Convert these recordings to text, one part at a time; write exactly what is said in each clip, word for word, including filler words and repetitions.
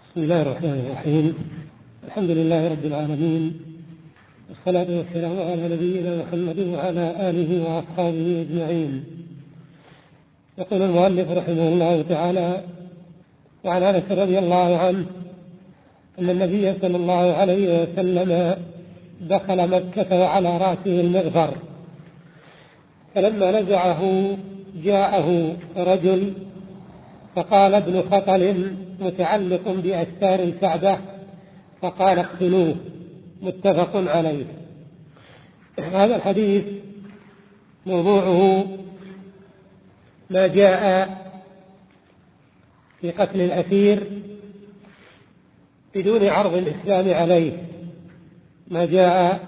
بسم الله الرحمن الرحيم. الحمد لله رب العالمين، والصلاة والسلام على نبينا محمد وعلى آله وأصحابه أجمعين. يقول المؤلف رحمه الله تعالى: وعن أنس رضي الله عنه أن النبي صلى الله عليه وسلم دخل مكة وعلى رأسه المغفر، فلما نزعه جاءه رجل فقال: ابن خطل متعلق بأستار الكعبة، فقال: اقتلوه. متفق عليه. هذا الحديث موضوعه ما جاء في قتل الأسير بدون عرض الإسلام عليه، ما جاء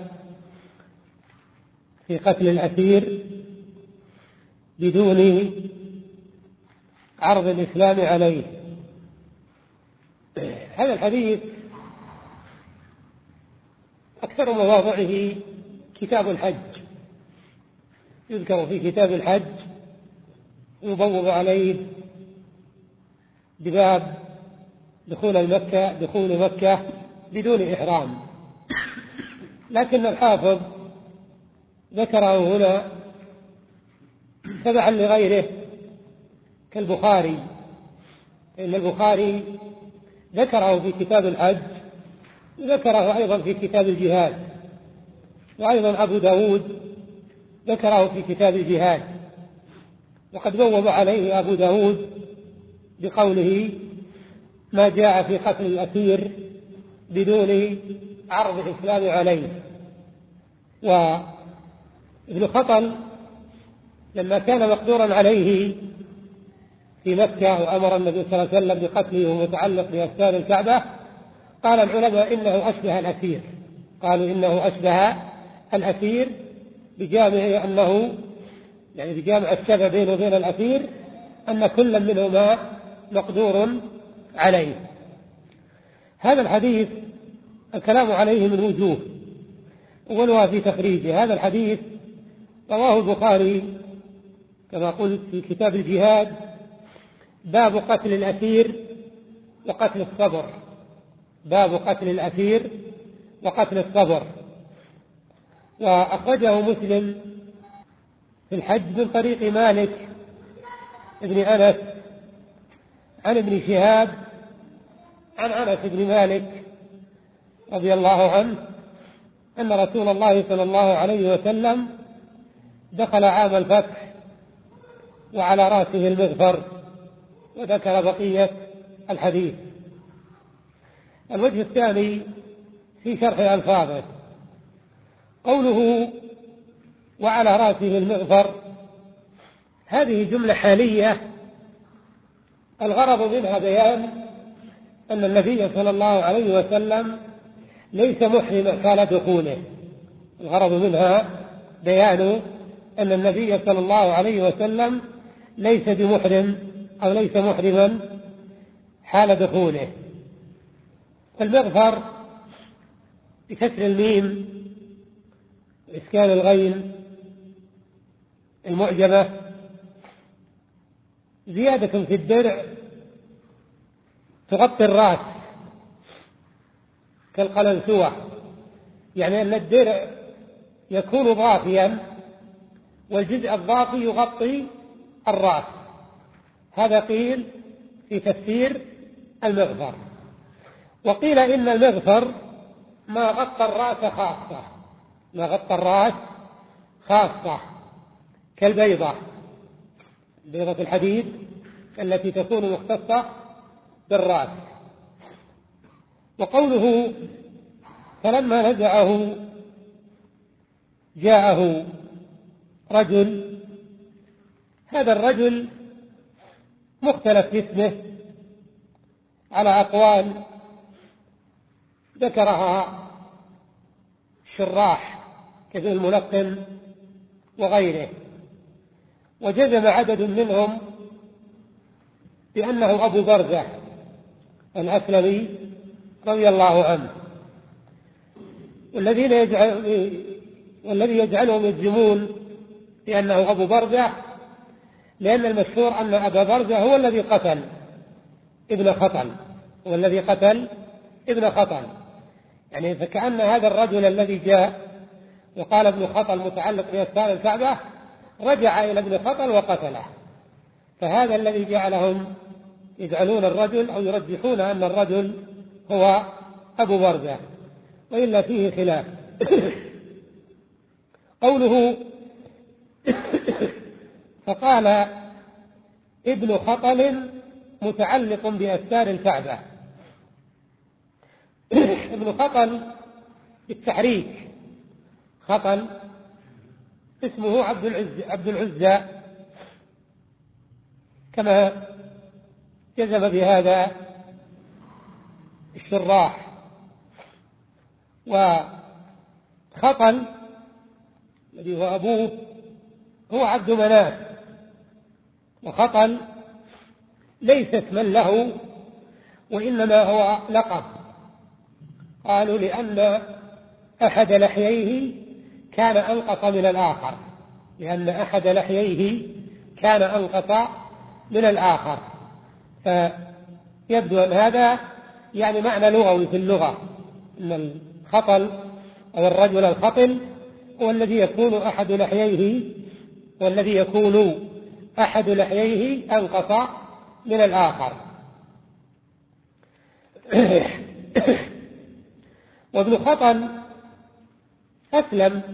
في قتل الأسير بدون عرض الإسلام عليه. هذا الحديث أكثر مواضعه كتاب الحج، يذكر في كتاب الحج يبوب عليه بباب دخول المكة دخول مكة بدون إحرام، لكن الحافظ ذكره هنا تبعا لغيره كالبخاري، إن البخاري ذكره في كتاب الحج وذكره أيضا في كتاب الجهاد، وأيضا أبو داود ذكره في كتاب الجهاد، وقد بوب عليه أبو داود بقوله: ما جاء في قتل الأسير بدون عرض الإسلام عليه. وابن خطل لما كان مقدورا عليه في مكة وأمر النبي صلى الله عليه وسلم بقتله ومتعلق بأستار الكعبة، قال العلماء إنه أشبه الأسير، قالوا إنه أشبه الأسير بجامع أنه يعني بجامع الشبه بينه وبين الأسير أن كل منهما مقدور عليه. هذا الحديث الكلام عليه من وجوه، أولها في تخريجه. هذا الحديث رواه البخاري كما قلت في كتاب الجهاد، باب قتل الأسير وقتل الصبر، باب قتل الأسير وقتل الصبر. وأخرجه مسلم في الحج من طريق مالك ابن أنس عن ابن شهاب عن أنس بن مالك رضي الله عنه أن رسول الله صلى الله عليه وسلم دخل عام الفتح وعلى رأسه المغفر، وذكر بقية الحديث. الوجه الثاني في شرح ألفاظه، قوله وعلى رأسه المغفر، هذه جملة حالية الغرض منها بيان أن النبي صلى الله عليه وسلم ليس محرما حال دخوله، الغرض منها بيان أن النبي صلى الله عليه وسلم ليس بمحرم أو ليس محرما حال دخوله. المغفر بكسر الميم وإسكان الغين المعجمة زيادة في الدرع تغطي الرأس كالقلنسوة، يعني أن الدرع يكون ضافيا والجزء الضافي يغطي الرأس. هذا قيل في تفسير المغفر. وقيل إن المغفر ما غطى الرأس خاصة، ما غطى الرأس خاصة كالبيضة، بيضة الحديد التي تكون مختصة بالرأس. وقوله فلما نزعه جاءه رجل، هذا الرجل مختلف في اسمه على أقوال ذكرها الشراح كابن الملقن وغيره، وجزم عدد منهم بأنه أبو برزة الأسلمي رضي الله عنه، والذين يجعل والذي يجعلهم يجزمون بأنه أبو برزة لأن المشهور أن أبا برزة هو الذي قتل ابن خطل، هو الذي قتل ابن خطل. يعني فكأن هذا الرجل الذي جاء وقال ابن خطل متعلق بأستار الكعبة رجع إلى ابن خطل وقتله، فهذا الذي جعلهم يجعلون الرجل أو يرجحون أن الرجل هو أبو بردة، وإلا فيه خلاف. قوله فقال ابن خطل متعلق بأستار الكعبة. ابن خطل بالتحريك، خطل اسمه عبد العزى عبد العزى كما جزم بهذا الشراح. وخطل الذي هو أبوه هو عبد مناف، وخطل ليس اسما له وإنما هو لقب. قالوا لأن أحد لحييه كان أنقص من الآخر، لأن أحد لحييه كان أنقص من الآخر، فيبدو أن هذا يعني معنى لغوي في اللغة، أن الخطل أو الرجل الخطل هو الذي يكون أحد لحييه والذي يكون أحد لحييه أنقص من الآخر. وابن خطل أسلم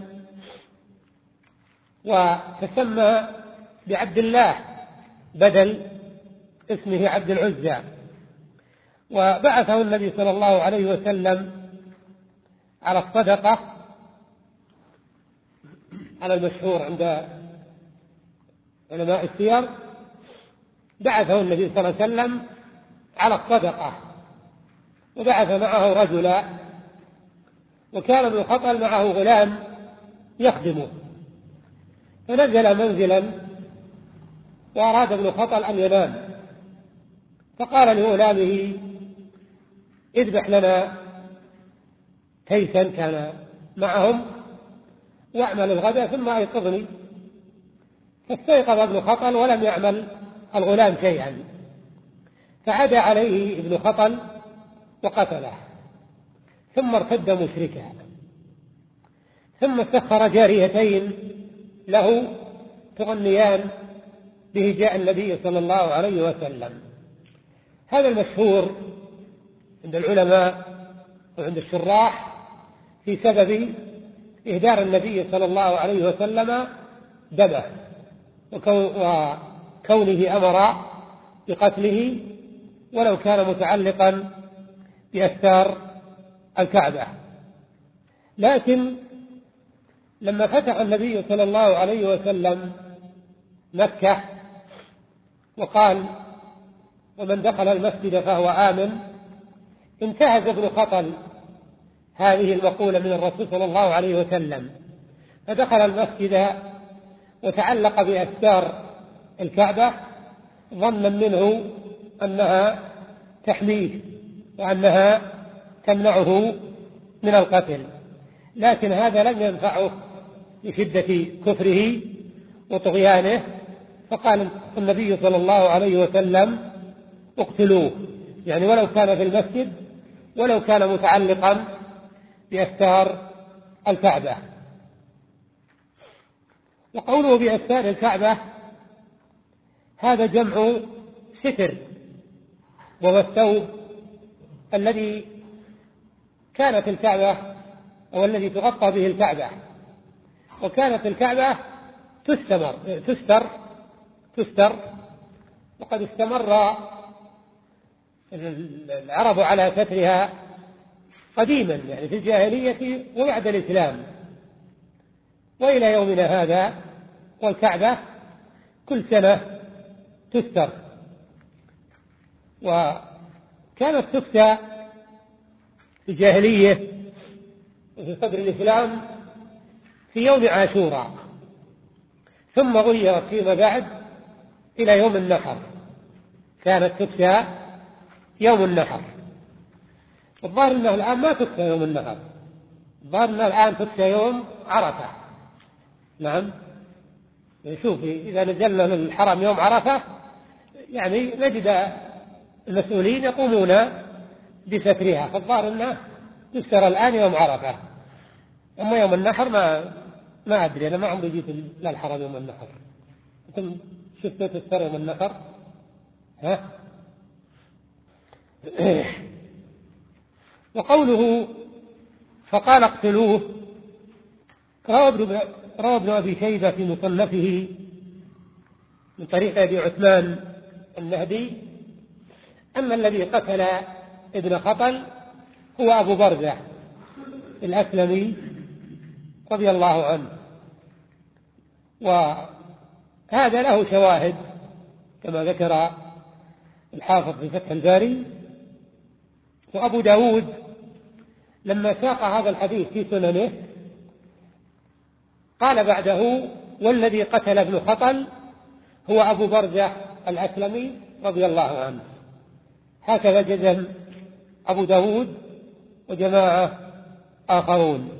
وتسمى بعبد الله بدل اسمه عبد العزى، وبعثه النبي صلى الله عليه وسلم على الصدقة على المشهور عند علماء السير، بعثه النبي صلى الله عليه وسلم على الصدقة، وبعث معه رجلا، وكان ابن خطل معه غلام يخدمه، فنزل منزلا وأراد ابن خطل أن ينام، فقال لغلامه اذبح لنا تيسا كان معهم واعمل الغداء ثم أيقظني. فاستيقظ ابن خطل ولم يعمل الغلام شيئا، فعدا عليه ابن خطل وقتله، ثم ارتد مشركا، ثم سخر جاريتين له تغنيان بهجاء النبي صلى الله عليه وسلم. هذا المشهور عند العلماء وعند الشراح في سبب إهدار النبي صلى الله عليه وسلم دمه وكونه أمر بقتله ولو كان متعلقا بأستار الكعبة. لكن لما فتح النبي صلى الله عليه وسلم مكة وقال ومن دخل المسجد فهو آمن، انتهز ابن خطل هذه المقولة من الرسول صلى الله عليه وسلم، فدخل المسجد وتعلق بأستار الكعبة ظنا منه أنها تحميه وأنها تمنعه من القتل، لكن هذا لم ينفعه لشدة كفره وطغيانه، فقال النبي صلى الله عليه وسلم اقتلوه، يعني ولو كان في المسجد ولو كان متعلقا بأستار الكعبة. وقوله بأستار الكعبة هذا جمع ستر، وهو الثوب الذي كانت الكعبة أو الذي تغطى به الكعبة، وكانت الكعبة تستمر تستر تستر وقد استمر العرب على سترها قديما، يعني في الجاهلية وبعد الإسلام وإلى يومنا هذا، والكعبة كل سنة تستر. وكانت تفتى في الجاهلية وفي صدر الإسلام في يوم عاشوراء، ثم غيرت فيما بعد إلى يوم النحر، كانت تفتى يوم النحر. الظاهر أنها الآن ما تفتى يوم النحر، الظاهر أنها الآن تفتى يوم عرفة. نعم، نشوف إذا نزلنا للحرم يوم عرفة يعني نجد المسؤولين يقومون بسترها، فالظاهر أنه تستر الآن يوم عرفة. أما يوم النحر ما ما أدري، أنا ما عمري جيت للحرم يوم النحر. أنتم شفتوا تستر يوم النحر؟ ها؟ وقوله فقال اقتلوه، روى ابن أبي شيبة في مصنفه من طريق أبي عثمان النهدي أن الذي قتل ابن خطل هو أبو برزة الأسلمي رضي الله عنه، وهذا له شواهد كما ذكر الحافظ في فتح الباري. وأبو داود لما ساق هذا الحديث في سننه قال بعده والذي قتل ابن خطل هو أبو برزة الأسلمي رضي الله عنه. هكذا جزم أبو داود وجماعة آخرون.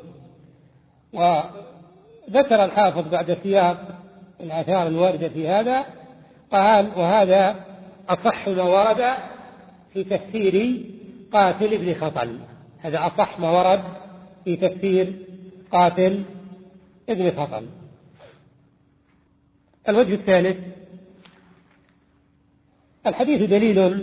وذكر الحافظ بعد سياق الآثار الواردة في هذا قال وهذا أصح ما ورد في تفسير قاتل ابن خطل، هذا أصح ما ورد في تفسير قاتل ابن خطل. الوجه الثالث، الحديث دليل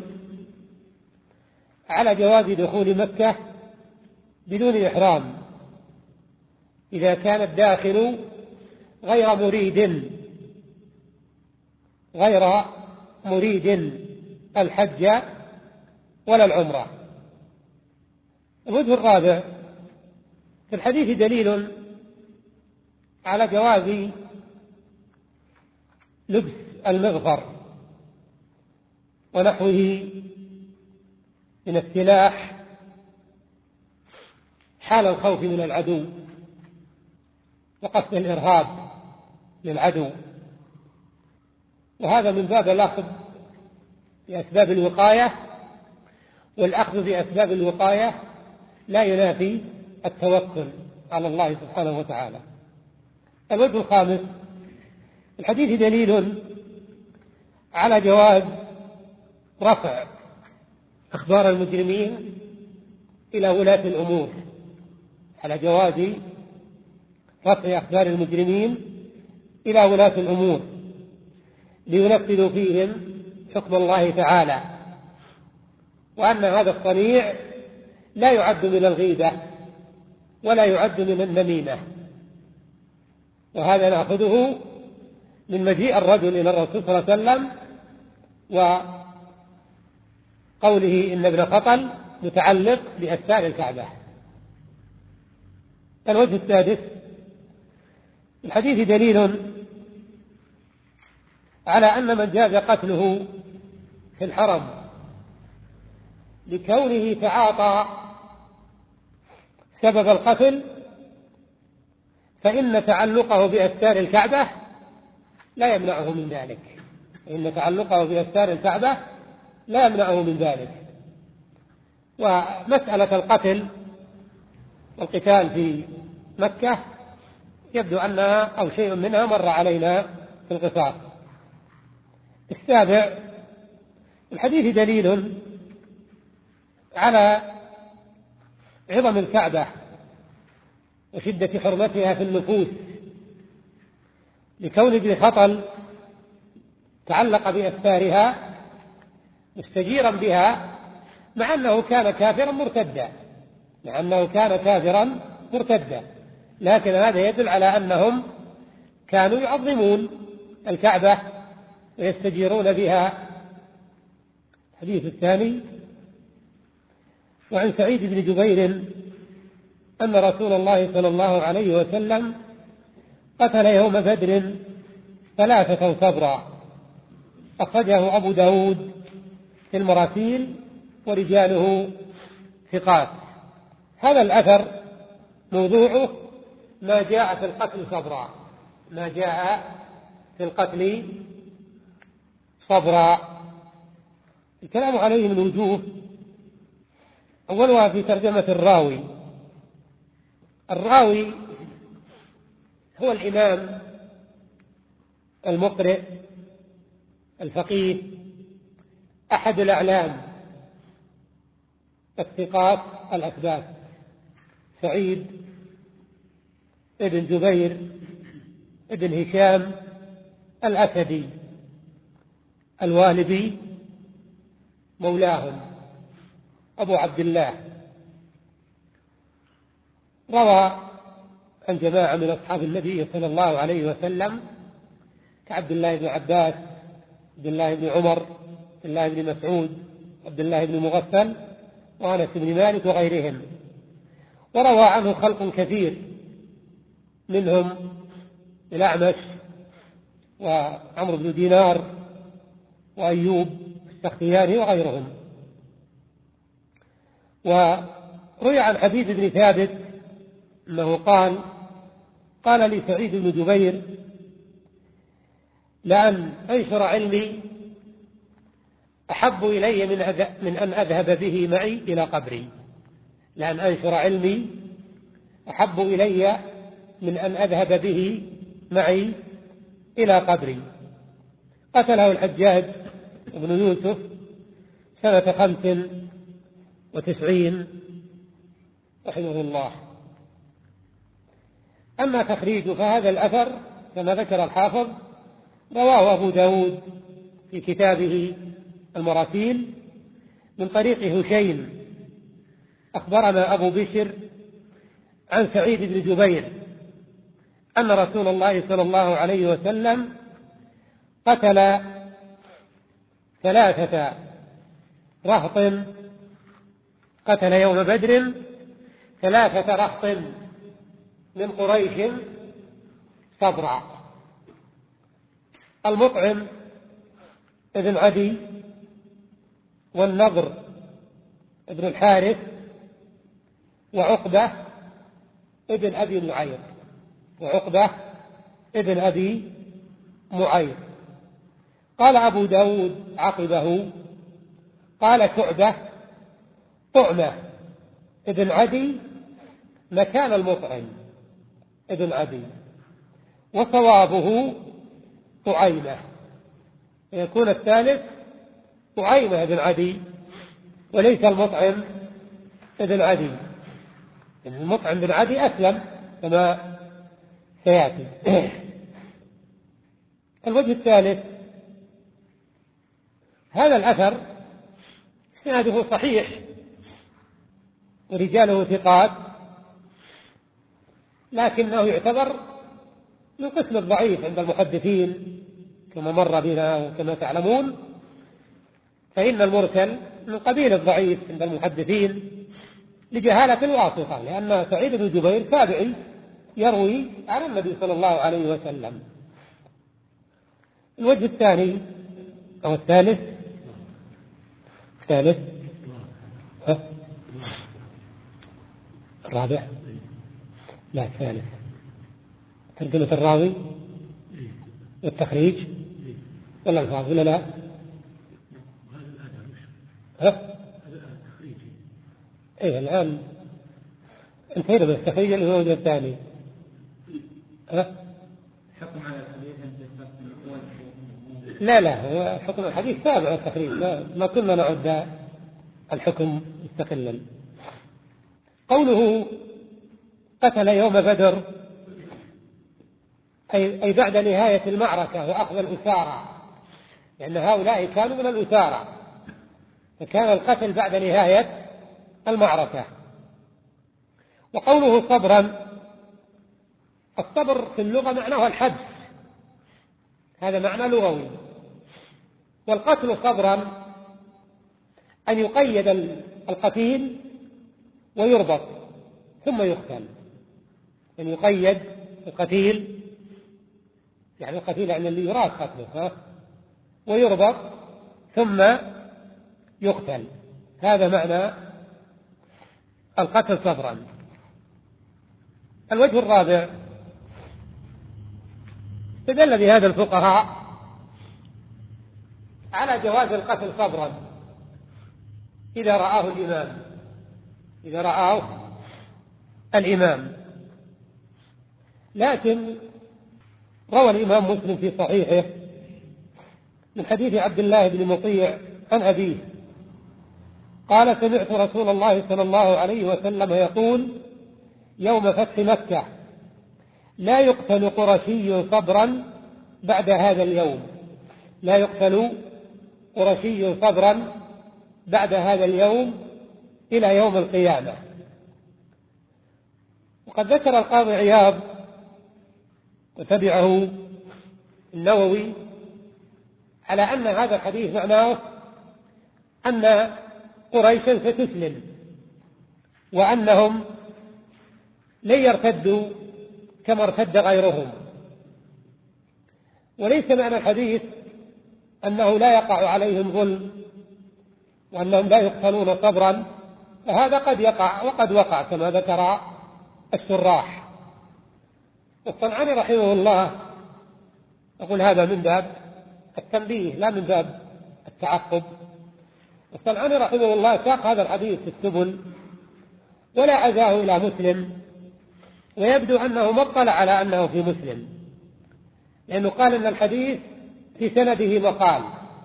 على جواز دخول مكة بدون إحرام إذا كان الداخل غير مريد غير مريد الحج ولا العمرة. الوجه الرابع، في الحديث دليل على جواز لبس المغفر ونحوه من السلاح حال الخوف من العدو وقصد الإرهاب للعدو، وهذا من باب الأخذ بأسباب الوقاية، والأخذ بأسباب الوقاية لا ينافي التوكل على الله سبحانه وتعالى. الوجه الخامس، الحديث دليل على جواز رفع أخبار المجرمين إلى ولاة الأمور، على جواز رفع أخبار المجرمين إلى ولاة الأمور لينفذوا فيهم حكم الله تعالى، وأن هذا الصنيع لا يعد من الغيبة ولا يعد من النميمة. وهذا نأخذه من مجيء الرجل إلى الرسول صلى الله عليه وسلم وقوله إن ابن خطل متعلق بأستار الكعبة. الوجه السادس، الحديث دليل على أن من جاز قتله في الحرم لكونه تعاطى سبب القتل فإن تعلقه بأستار الكعبة لا يمنعه من ذلك، إن تعلقه بأستار الكعبة لا يمنعه من ذلك. ومسألة القتل والقتال في مكة يبدو أنها أو شيء منها مر علينا في القصاص. السابع، الحديث دليل على عظم الكعبة وشدة حرمتها في النفوس لكون ابن خطل تعلق بأستارها مستجيرا بها مع أنه كان كافرا مرتدا مع أنه كان كافرا مرتدا لكن هذا يدل على أنهم كانوا يعظمون الكعبة ويستجيرون بها. الحديث الثاني، وعن سعيد بن جبير أن رسول الله صلى الله عليه وسلم قتل يوم بدر ثلاثة صبرا، أخرجه أبو داود في المراسيل ورجاله ثقات. هذا الأثر موضوعه ما جاء في القتل صبرا ما جاء في القتل صبرا. الكلام عليه من وجوه، أولها في ترجمة الراوي. الراوي هو الإمام المقرئ الفقيه، أحد الأعلام، الثقات الأثبات: سعيد ابن جبير ابن هشام الأسدي الوالبي مولاهم أبو عبد الله، روى عن جماعة من أصحاب النبي صلى الله عليه وسلم كعبد الله بن عباس، عبد الله بن عمر، عبد الله بن مسعود، عبد الله بن مغفل، وأنس بن مالك وغيرهم. وروى عنه خلق كثير منهم الأعمش وعمرو بن دينار وأيوب السختياني وغيرهم. وروي عن حبيب بن ثابت أنه قال: قال لي سعيد بن جبير: لأن أنشر علمي أحب إلي من أن أذهب به معي إلى قبري. لأن أنشر علمي أحب إلي من أن أذهب به معي إلى قبري. قتله الحجاج بن يوسف سنة خمس وتسعين رحمه الله. أما تخريج فهذا الأثر كما ذكر الحافظ رواه أبو داود في كتابه المراسيل من طريق هشيم أخبرنا أبو بشر عن سعيد بن جبير أن رسول الله صلى الله عليه وسلم قتل ثلاثة رهط، قتل يوم بدر ثلاثة رهط من قريش صبرا: المطعم ابن عدي، والنضر ابن الحارث، وعقبة ابن أبي معيط وعقبة ابن أبي معيط. قال أبو داود عقبه: قال شعبة: طعمة ابن عدي مكان المطعم ابن عدي، وصوابه طعيمة، يكون الثالث طعيمة ابن عدي وليس المطعم ابن عدي. المطعم بن عدي أسلم كما سيأتي. الوجه الثالث: هذا الأثر إسناده صحيح ورجاله ثقات، لكنه يعتبر من قسم الضعيف عند المحدثين كما مر بنا وكما تعلمون، فإن المرسل من قبيل الضعيف عند المحدثين لجهالة الواسطة، لأن سعيد بن جبير تابعي يروي عن النبي صلى الله عليه وسلم. الوجه الثاني أو الثالث الثالث ها؟ الرابع لا الثالث ترجمة الراوي والتخريج ولا الفاظ ولا لا؟ ها؟ ايه الآن انتهينا من التخريج اللي هو الثاني. ها؟ حكم على الحديث لا لا هو حكم الحديث تابع التخريج، ما كنا نعد الحكم مستقلا. قوله قتل يوم بدر أي, أي بعد نهاية المعركة وأخذ الأسارى، لأن هؤلاء كانوا من الأسارى، فكان القتل بعد نهاية المعركة. وقوله صبرا، الصبر في اللغة معناه الحبس، هذا معنى لغوي. والقتل صبرا أن يقيد القتيل ويربط ثم يقتل. أن يقيد القتيل يعني القتيل يعني اللي يراد قتله ها؟ ويربط ثم يقتل، هذا معنى القتل صبرا. الوجه الرابع: استدل بهذا الفقهاء على جواز القتل صبرا إذا رآه الإمام إذا رآه الإمام لكن روى الإمام مسلم في صحيحه من حديث عبد الله بن مطيع عن أبيه قال سمعت رسول الله صلى الله عليه وسلم يقول يوم فتح مكة لا يقتل قرشي صبرا بعد هذا اليوم، لا يقتل قرشي صبرا بعد هذا اليوم إلى يوم القيامة. وقد ذكر القاضي عياض وتبعه النووي على أن هذا الحديث معناه أن قريشا ستسلم وأنهم لن يرتدوا كما ارتد غيرهم، وليس معنى الحديث أنه لا يقع عليهم ظلم وأنهم لا يقتلون صبرا، فهذا قد يقع وقد وقع كما ذكر الشراح. والصنعاني رحمه الله يقول هذا من باب التنبيه لا من باب التعقب. الصنعاني رحمه الله ساق هذا الحديث في السبل ولا عزاه إلى مسلم، ويبدو أنه ما اطلع على أنه في مسلم، لأنه قال أن الحديث في سنده مقال،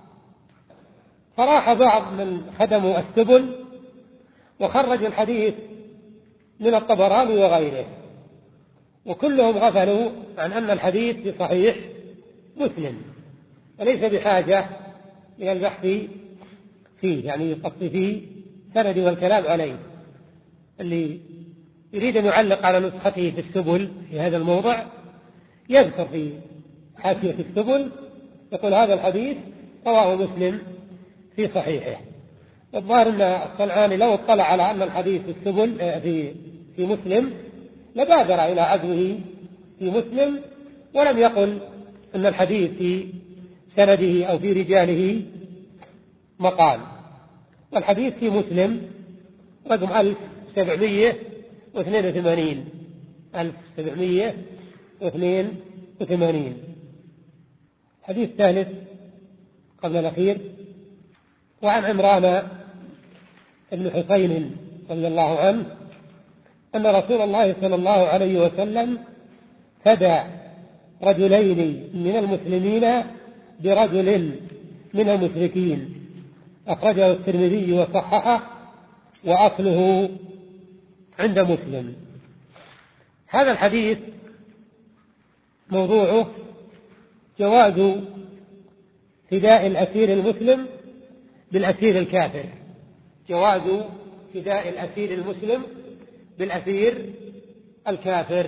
فراح بعض من خدموا السبل وخرج الحديث من الطبراني وغيره، وكلهم غفلوا عن أن الحديث في صحيح مسلم وليس بحاجة إلى البحث فيه، يعني يقص فيه سند والكلام عليه. اللي يريد أن يعلق على نسخته في السبل في هذا الموضع يذكر في حاشية السبل يقول هذا الحديث رواه مسلم في صحيحه. الظاهر أن الصنعاني لو اطلع على أن الحديث في السبل في في مسلم لبادر إلى عزوه في مسلم، ولم يقل أن الحديث في سنده أو في رجاله مقال. والحديث في مسلم رقم ألف وسبعمائة واثنين وثمانين ألف وسبعمائة واثنين وثمانين. حديث ثالث قبل الأخير: وعن عمران بن حسين رضي الله عنه أن رسول الله صلى الله عليه وسلم فدى رجلين من المسلمين برجل من المشركين، أخرجه الترمذي وصححه وأصله عند مسلم. هذا الحديث موضوعه جواز فداء الأسير المسلم بالأسير الكافر، جواز فداء الأسير المسلم بالأسير الكافر.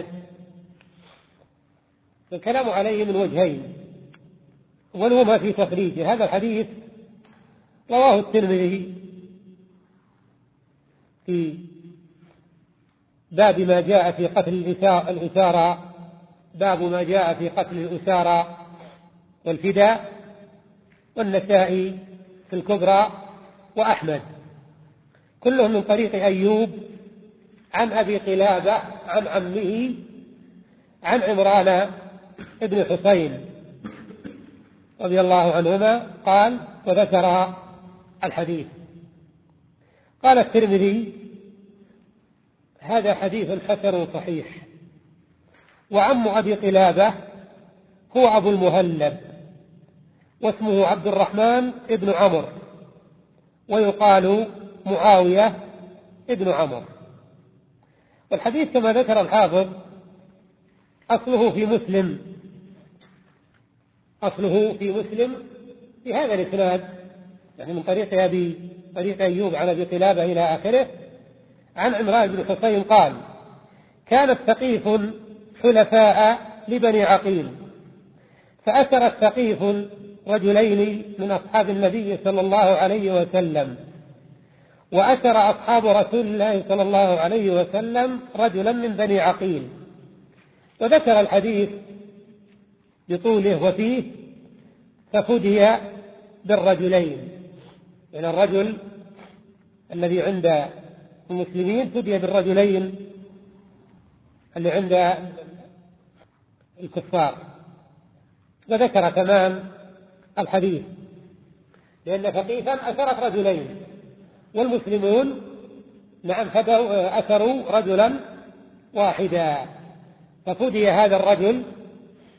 الكلام عليه من وجهين، ولهما في تخريجه. هذا الحديث رواه الترمذي في باب ما جاء في قتل الأسارى، باب ما جاء في قتل الأسارى والفداء، والنسائي في الكبرى، وأحمد، كلهم من طريق أيوب عن أبي قلابة عن عمه عن عمران ابن حسين رضي الله عنهما قال وذكر الحديث. قال الترمذي: هذا حديث حسن صحيح. وعم أبي قلابة هو أبو المهلب، واسمه عبد الرحمن ابن عمرو، ويقال معاوية ابن عمرو. والحديث كما ذكر الحافظ أصله في مسلم، أصله في مسلم في هذا الإسناد، يعني من طريق أبي طريق أيوب عن أبي قلابة إلى آخره عن عمران بن حسين قال: كانت ثقيف حلفاء لبني عقيل، فأسر الثقيف رجلين من أصحاب النبي صلى الله عليه وسلم، وأسر أصحاب رسول الله صلى الله عليه وسلم رجلا من بني عقيل. وذكر الحديث بطوله وفيه: ففدي بالرجلين، يعني الرجل الذي عند المسلمين فدي بالرجلين اللي عند الكفار. وذكر كمان الحديث لأن ثقيفا أسرت رجلين، والمسلمون نعم فدوا أسروا رجلا واحدا، ففدي هذا الرجل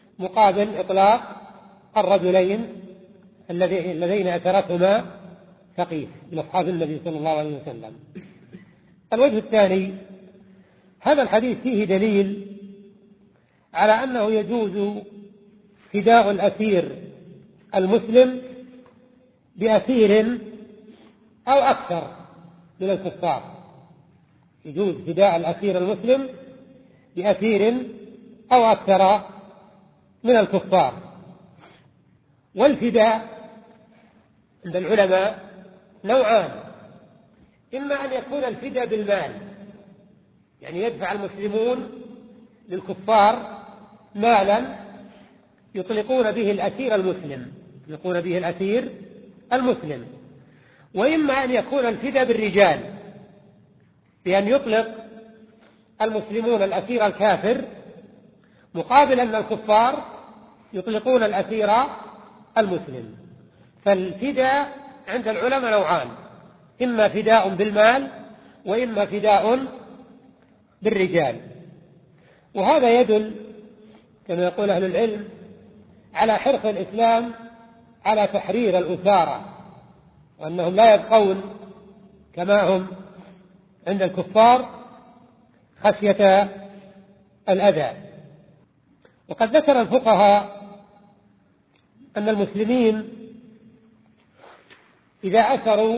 مقابل إطلاق الرجلين اللذين أسرتهما ثقيف من أصحاب النبي صلى الله عليه وسلم. الوجه الثاني، هذا الحديث فيه دليل على أنه يجوز فداء الأسير المسلم بأسير أو أكثر من الكفار. يجوز فداء الأسير المسلم بأسير أو أكثر من الكفار. والفداء عند العلماء نوعان: إما أن يكون الفداء بالمال، يعني يدفع المسلمون للكفار مالا يطلقون به الأسير المسلم يطلقون به الأسير المسلم وإما أن يكون الفداء بالرجال، بأن يطلق المسلمون الأسير الكافر مقابل أن الكفار يطلقون الأسير المسلم. فالفداء عند العلماء نوعان: إما فداء بالمال وإما فداء بالرجال. وهذا يدل كما يقول أهل العلم على حرص الإسلام على تحرير الأسارى، وأنهم لا يبقون كما هم عند الكفار خشية الأذى. وقد ذكر الفقهاء أن المسلمين إذا أسروا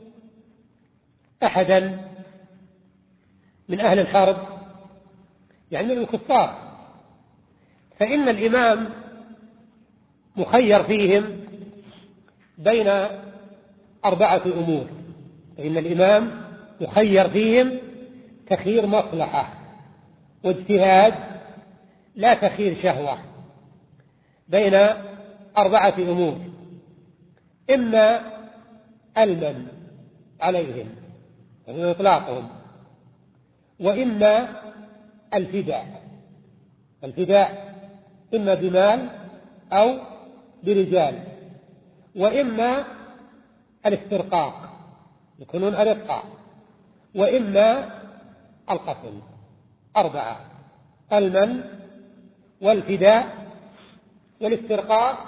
أحدا من أهل الحرب، يعني من الكفار، فإن الإمام مخير فيهم بين أربعة أمور. فإن الإمام مخير فيهم تخيير مصلحة واجتهاد، لا تخيير شهوة، بين أربعة أمور: إما المن عليهم يعني إطلاقهم، وإما الفداء الفداء إما بمال أو برجال، وإما الاسترقاق يكونون أرقاء، وإما القتل. أربعة: المن والفداء والاسترقاق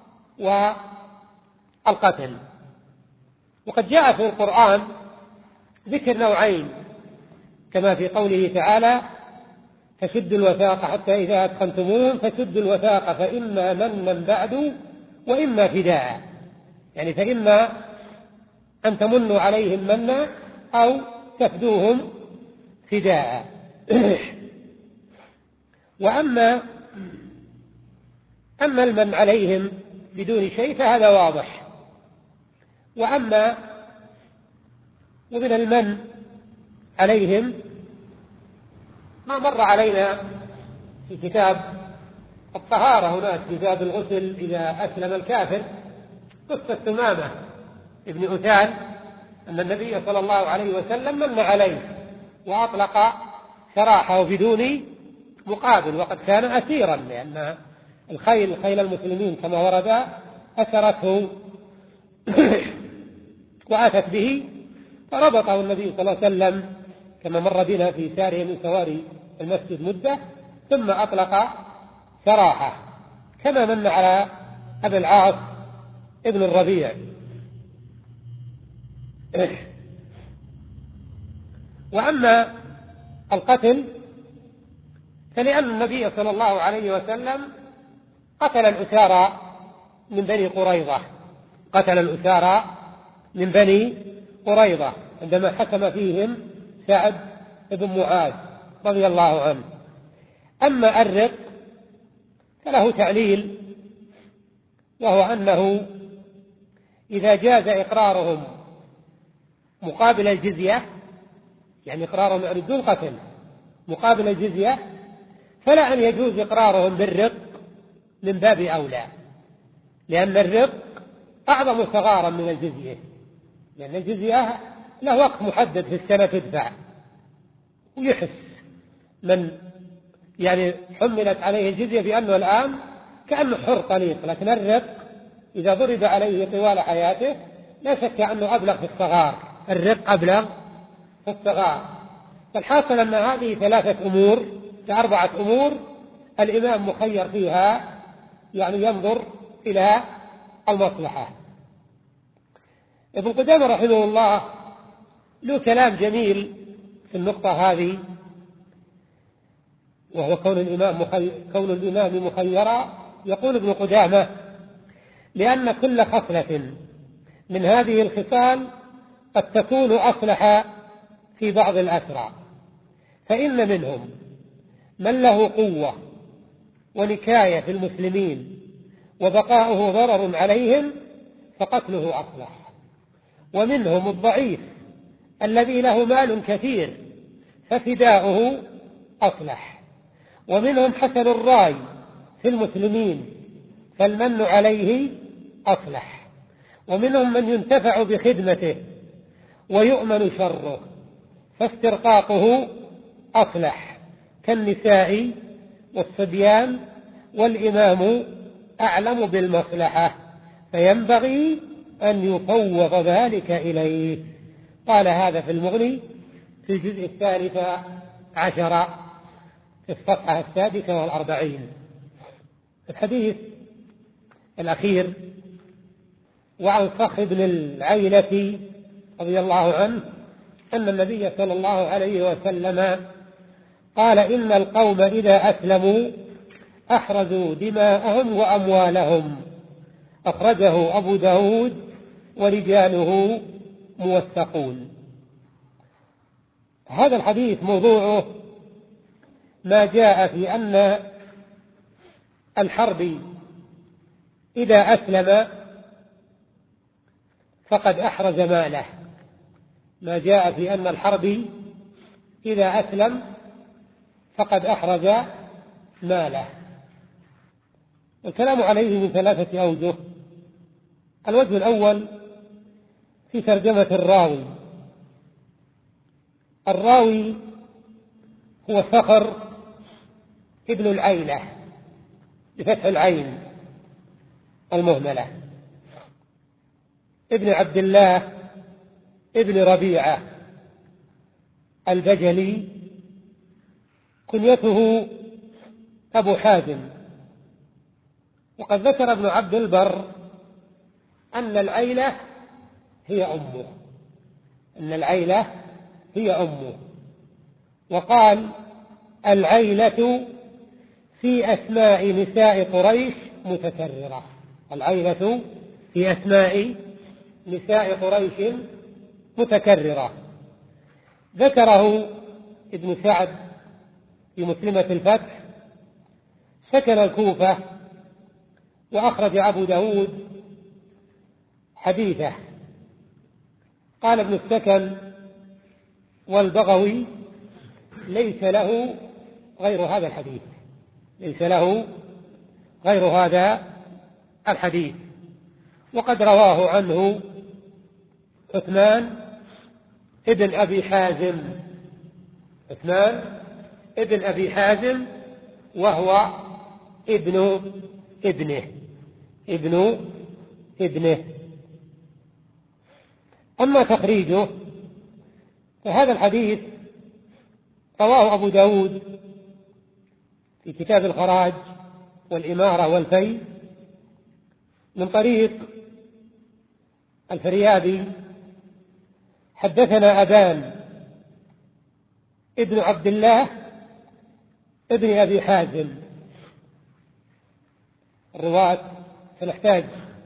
والقتل. وقد جاء في القرآن ذكر نوعين كما في قوله تعالى: فشدوا الوثاق حتى إذا أثخنتموهم فشدوا الوثاق فإما منا بعد وإما فداء، يعني فإما أن تمنوا عليهم منا أو تفدوهم فداء. وأما أما المن عليهم بدون شيء فهذا واضح. وأما ومن المن عليهم ما مر علينا في كتاب الطهارة هناك في باب الغسل إذا أسلم الكافر، قصة ثمامة ابن أثال أن النبي صلى الله عليه وسلم من عليه وأطلق سراحه بدون مقابل، وقد كان أسيرا، لأن الخيل خيل المسلمين كما ورد أسرته وأتت به، فربطه النبي صلى الله عليه وسلم كما مر بنا في ساره من سواري المسجد مدة، ثم أطلق سراحه كما من على أبي العاص ابن الربيع. وأما القتل فلأن النبي صلى الله عليه وسلم قتل الأسارى من بني قريظة قتل الأسارى من بني قريظة عندما حكم فيهم سعد بن معاذ رضي الله عنه. أما الرق فله تعليل، وهو أنه إذا جاز إقرارهم مقابل الجزية، يعني إقرارهم يعني بدون قتل مقابل الجزية، فلا أن يجوز إقرارهم بالرق من باب أولى، لأن الرق أعظم صغارا من الجزية، لأن الجزية له وقت محدد في السنة تدفع، ويحس من يعني حملت عليه الجزية بأنه الآن كأنه حر طليق. لكن الرق إذا ضرب عليه طوال حياته لا شك أنه أبلغ في الصغار، الرق أبلغ في الصغار. فالحاصل أن هذه ثلاثة أمور أربعة أمور الإمام مخير فيها، يعني ينظر إلى المصلحة. ابن قدامة رحمه الله له كلام جميل في النقطة هذه، وهو كون الإمام مخي... كون الإمام مخيرا. يقول ابن قدامة: لأن كل خصلة من هذه الخصال قد تكون أصلح في بعض الأسرى، فإن منهم من له قوة ونكاية في المسلمين وبقاؤه ضرر عليهم فقتله أصلح، ومنهم الضعيف الذي له مال كثير ففداؤه أصلح، ومنهم حسن الرأي في المسلمين فالمن عليه أصلح، ومنهم من ينتفع بخدمته ويؤمن شره فاسترقاقه أصلح، كالنساء والصبيان، والإمام أعلم بالمصلحة فينبغي أن يفوض ذلك إليه. قال هذا في المغني في الجزء الثالث عشر في الصفحة السادسة والأربعين. الحديث الأخير: وعن صخر بن العيلة رضي الله عنه أن النبي صلى الله عليه وسلم قال: إن القوم إذا أسلموا أحرزوا دماءهم وأموالهم. أخرجه أبو داود ورجاله موثقون. هذا الحديث موضوعه ما جاء في أن الحربي إذا أسلم فقد أحرز ماله، ما جاء في أن الحربي إذا أسلم فقد أحرز ماله. الكلام عليه من ثلاثة أوجه. الوجه الأول في ترجمة الراوي. الراوي هو صخر ابن العيلة بفتح العين المهملة، ابن عبد الله ابن ربيعة البجلي، كنيته أبو حازم. وقد ذكر ابن عبد البر أن العيلة هي أمه، أن العيلة هي أمه، وقال: العيلة في أسماء نساء قريش متكررة. العيلة في أسماء نساء قريش متكررة. ذكره ابن سعد في مسلمة الفتح. سكن الكوفة، وأخرج أبو داود حديثه. قال ابن السكن والبغوي: ليس له غير هذا الحديث، ليس له غير هذا الحديث. وقد رواه عنه عثمان ابن أبي حازم، عثمان ابن أبي حازم، وهو ابن ابنه ابن ابنه. أما تخريجه فهذا الحديث رواه أبو داود في كتاب الخراج والإمارة والفي من طريق الفريابي: حدثنا أبان ابن عبد الله ابن أبي حازم. الرواة فنحتاج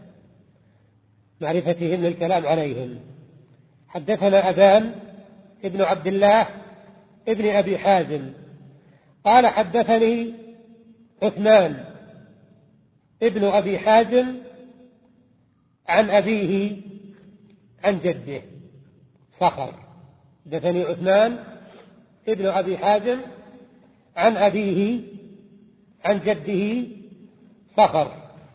معرفتهم للكلام عليهم. حدثنا أبان ابن عبد الله ابن أبي حازم قال: حدثني عثمان ابن أبي حازم عن أبيه عن جده صخر. حدثني عثمان ابن أبي حازم عن أبيه عن جده صخر.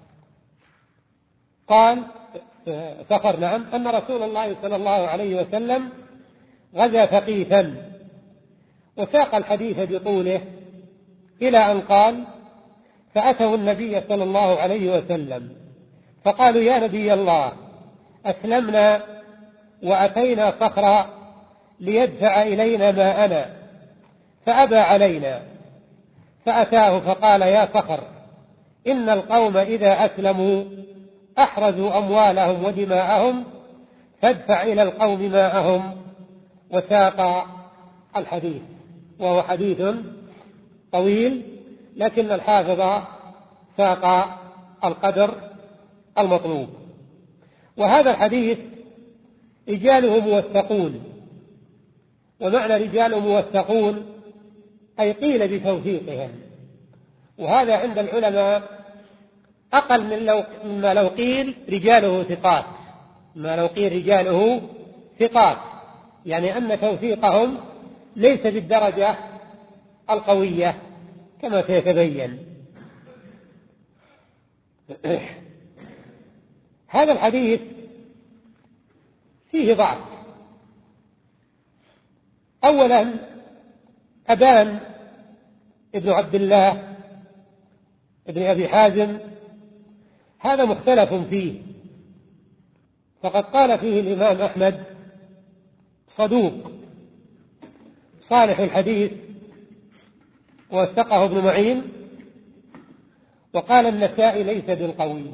قال صخر نعم أن رسول الله صلى الله عليه وسلم غزا ثقيفا، وساق الحديث بطوله إلى أن قال: فأتوا النبي صلى الله عليه وسلم فقالوا: يا نبي الله، أسلمنا وأتينا صخرا ليدفع إلينا ماءنا فأبى علينا، فأتاه فقال: يا صخر، إن القوم إذا أسلموا أحرزوا أموالهم ودماءهم فادفع إلى القوم ماءهم، وساق الحديث، وهو حديث طويل، لكن الحافظ ساق القدر المطلوب. وهذا الحديث رجاله موثقون، ومعنى رجاله موثقون أي قيل بتوثيقهم، وهذا عند العلماء أقل من لو مما لو قيل رجاله ثقات، ما لو قيل رجاله ثقات، يعني أن توثيقهم ليس بالدرجة القوية كما سيتبين. هذا الحديث فيه ضعف. أولا أبان ابن عبد الله ابن أبي حازم هذا مختلف فيه، فقد قال فيه الإمام أحمد صدوق صالح الحديث، ووثقه ابن معين، وقال النسائي ليس بالقوي،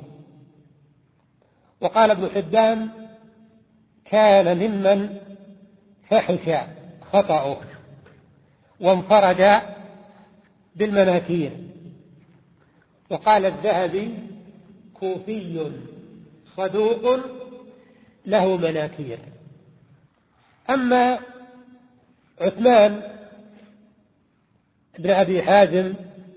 وقال ابن حبان كان ممن فحش خطأه وانفرد بالمناكير، وقال الذهبي كوفي صدوق له مناكير. أما عثمان بن أبي حازم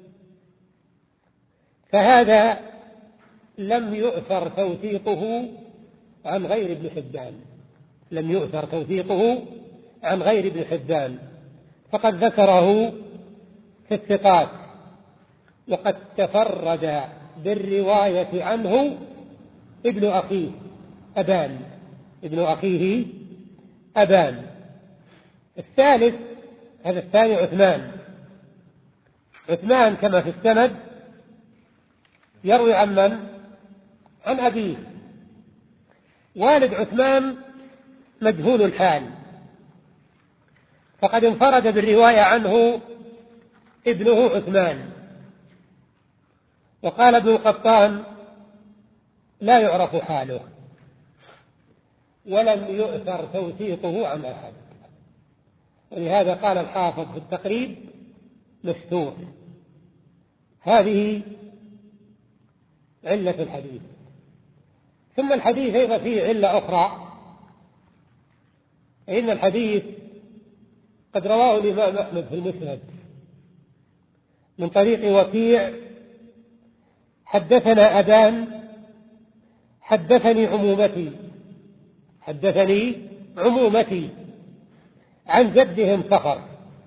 فهذا لم يؤثر توثيقه عن غير ابن حبان، لم يؤثر توثيقه عن غير ابن حبان، فقد ذكره في الثقات، وقد تفرد بالرواية عنه ابن أخيه أبان ابن أخيه أبان. الثالث هذا الثاني عثمان عثمان كما في السند يروي عن من؟ عن أبيه. والد عثمان مجهول الحال، فقد انفرد بالرواية عنه ابنه عثمان. وقال ابن القطان لا يعرف حاله، ولم يؤثر توثيقه عن أحد، ولهذا قال الحافظ في التقريب مستور. هذه علة الحديث. ثم الحديث أيضا فيه علة أخرى، فإن الحديث قد رواه الإمام أحمد في المسند من طريق وكيع حدثنا أبان حدثني عمومتي حدثني عمومتي عن جدهم صخر،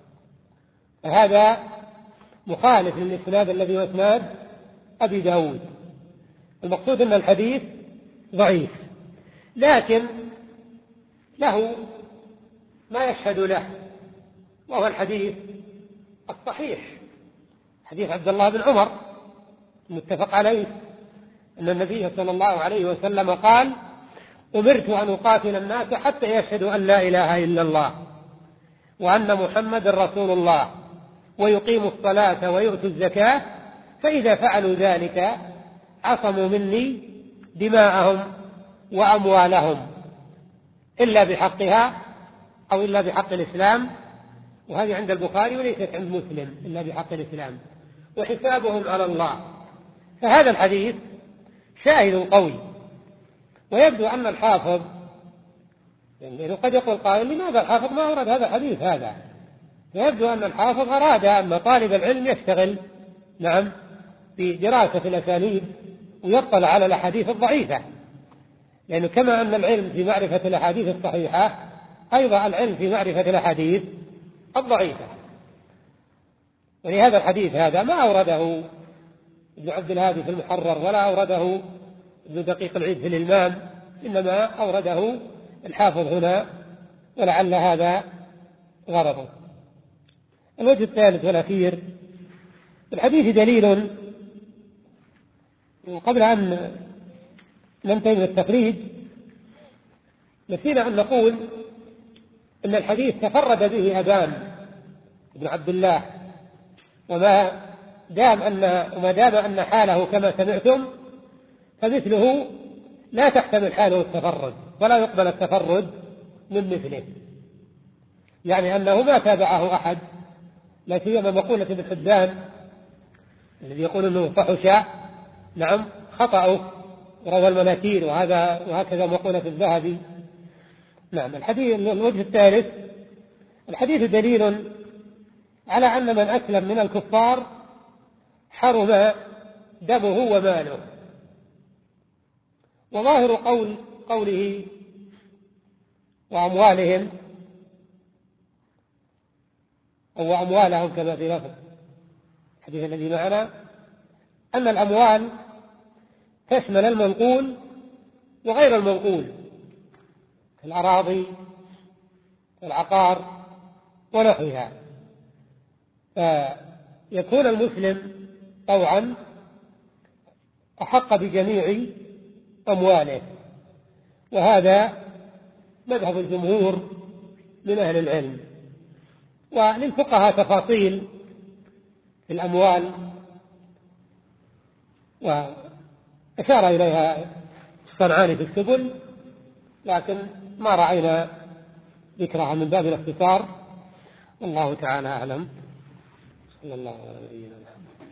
فهذا مخالف للإسناد الذي هو إسناد أبي داود. المقصود أن الحديث ضعيف، لكن له ما يشهد له، وهو الحديث الصحيح، حديث عبد الله بن عمر متفق عليه أن النبي صلى الله عليه وسلم قال أمرت أن أقاتل الناس حتى يشهدوا أن لا إله إلا الله وأن محمد رسول الله ويقيموا الصلاة ويؤتوا الزكاة، فإذا فعلوا ذلك عصموا مني دماءهم وأموالهم إلا بحقها أو إلا بحق الإسلام، وهذه عند البخاري وليست عند مسلم، إلا بحق الإسلام، وحسابهم على الله. فهذا الحديث شاهد قوي. ويبدو أن الحافظ يعني قد يقول قائل لماذا الحافظ ما أورد هذا الحديث هذا؟ فيبدو أن الحافظ أراد أن طالب العلم يشتغل نعم بدراسة الأسانيد ويطلع على الأحاديث الضعيفة، لأنه كما أن العلم في معرفة الأحاديث الصحيحة أيضا العلم في معرفة الأحاديث الضعيفة. ولهذا الحديث هذا ما أورده ابن عبد الهادي في المحرر ولا أورده ابن دقيق العيد في الإلمام، إنما أورده الحافظ هنا، ولعل هذا غرضه. الوجه الثالث والأخير في الحديث دليل، قبل أن ننتهي من التخريج نسينا أن نقول إن الحديث تفرد به أبان بن عبد الله، وما دام أن وما دام أن حاله كما سمعتم فمثله لا تحتمل حاله التفرد، ولا يقبل التفرد من مثله، يعني أنه ما تابعه أحد، لا سيما مقولة ابن حبان الذي يقول أنه فحش نعم خطأه روى المناكير، وهذا وهكذا مقولة الذهبي. نعم. الحديث الوجه الثالث، الحديث دليل على أن من أسلم من الكفار حرم دمه وماله، وظاهر قول قوله وأموالهم أو أموالهم كما في لفظ الحديث الذي معنا أن الأموال تشمل المنقول وغير المنقول، الأراضي والعقار ونحوها، فيكون المسلم طوعا أحق بجميع أمواله، وهذا مذهب الجمهور من أهل العلم. وللفقهاء تفاصيل في الأموال وأشار إليها الصنعاني في السبل، لكن ما رأينا ذكرها من باب الاختصار، والله تعالى أعلم. صلى الله عليه وسلم.